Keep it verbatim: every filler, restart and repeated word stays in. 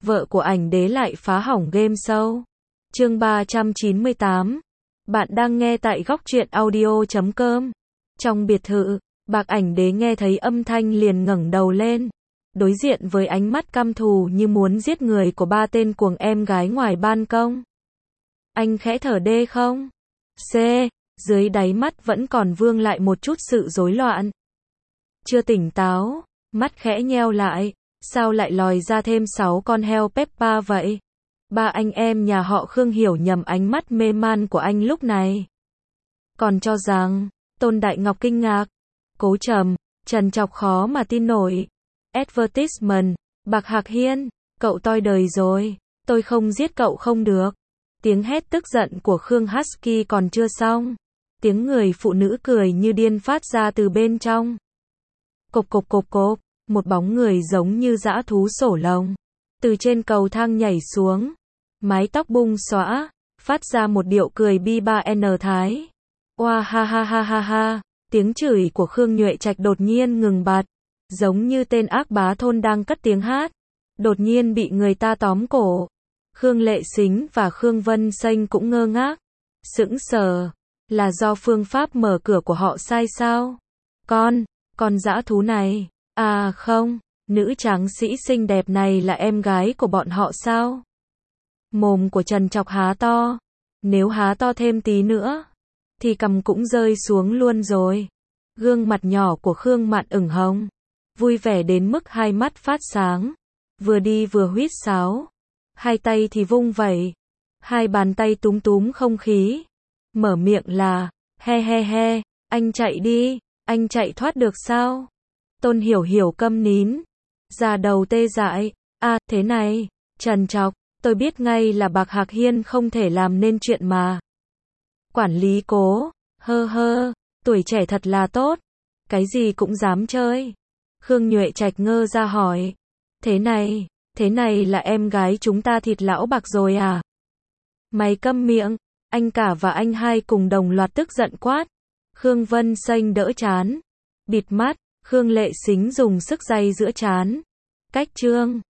vợ của ảnh đế lại phá hỏng game show. Chương ba trăm chín mươi tám. Bạn đang nghe tại góc truyện audio chấm com. Trong biệt thự, bạc ảnh đế nghe thấy âm thanh liền ngẩng đầu lên. Đối diện với ánh mắt căm thù như muốn giết người của ba tên cuồng em gái ngoài ban công. Anh khẽ thở đê không? C. Dưới đáy mắt vẫn còn vương lại một chút sự rối loạn. Chưa tỉnh táo, mắt khẽ nheo lại, sao lại lòi ra thêm sáu con heo Peppa vậy? Ba anh em nhà họ Khương hiểu nhầm ánh mắt mê man của anh lúc này. Còn cho rằng, Tôn Đại Ngọc kinh ngạc, cố trầm, trần trọc khó mà tin nổi. Advertisement, Bạc Hạc Hiên, cậu toi đời rồi, tôi không giết cậu không được. Tiếng hét tức giận của Khương Husky còn chưa xong. Tiếng người phụ nữ cười như điên phát ra từ bên trong. Cộp cộp cộp cộp, một bóng người giống như dã thú sổ lồng. Từ trên cầu thang nhảy xuống. Mái tóc bung xõa, phát ra một điệu cười bi ba n thái. Oa ha ha ha ha ha, tiếng chửi của Khương Nhuệ Trạch đột nhiên ngừng bặt. Giống như tên ác bá thôn đang cất tiếng hát. Đột nhiên bị người ta tóm cổ. Khương Lệ Sính và Khương Vân Xanh cũng ngơ ngác. Sững sờ. Là do phương pháp mở cửa của họ sai sao? Con, con dã thú này. À không, nữ tráng sĩ xinh đẹp này là em gái của bọn họ sao? Mồm của Trần Trọc há to. Nếu há to thêm tí nữa, thì cằm cũng rơi xuống luôn rồi. Gương mặt nhỏ của Khương Mạn ửng hồng. Vui vẻ đến mức hai mắt phát sáng. Vừa đi vừa huýt sáo. Hai tay thì vung vẩy. Hai bàn tay túm túm không khí. Mở miệng là, he he he, anh chạy đi, anh chạy thoát được sao? Tôn Hiểu Hiểu câm nín. Da đầu tê dại. À, thế này, Trần Trọc, tôi biết ngay là Bạc Hạc Hiên không thể làm nên chuyện mà. Quản lý Cố, hơ hơ, tuổi trẻ thật là tốt. Cái gì cũng dám chơi. Khương Nhuệ Trạch ngơ ra hỏi. Thế này, thế này là em gái chúng ta thịt lão Bạc rồi à? Mày câm miệng. Anh cả và anh hai cùng đồng loạt tức giận quát. Khương Vân Xanh đỡ trán. Bịt mắt, Khương Lệ Sính dùng sức day giữa trán. Cách trương.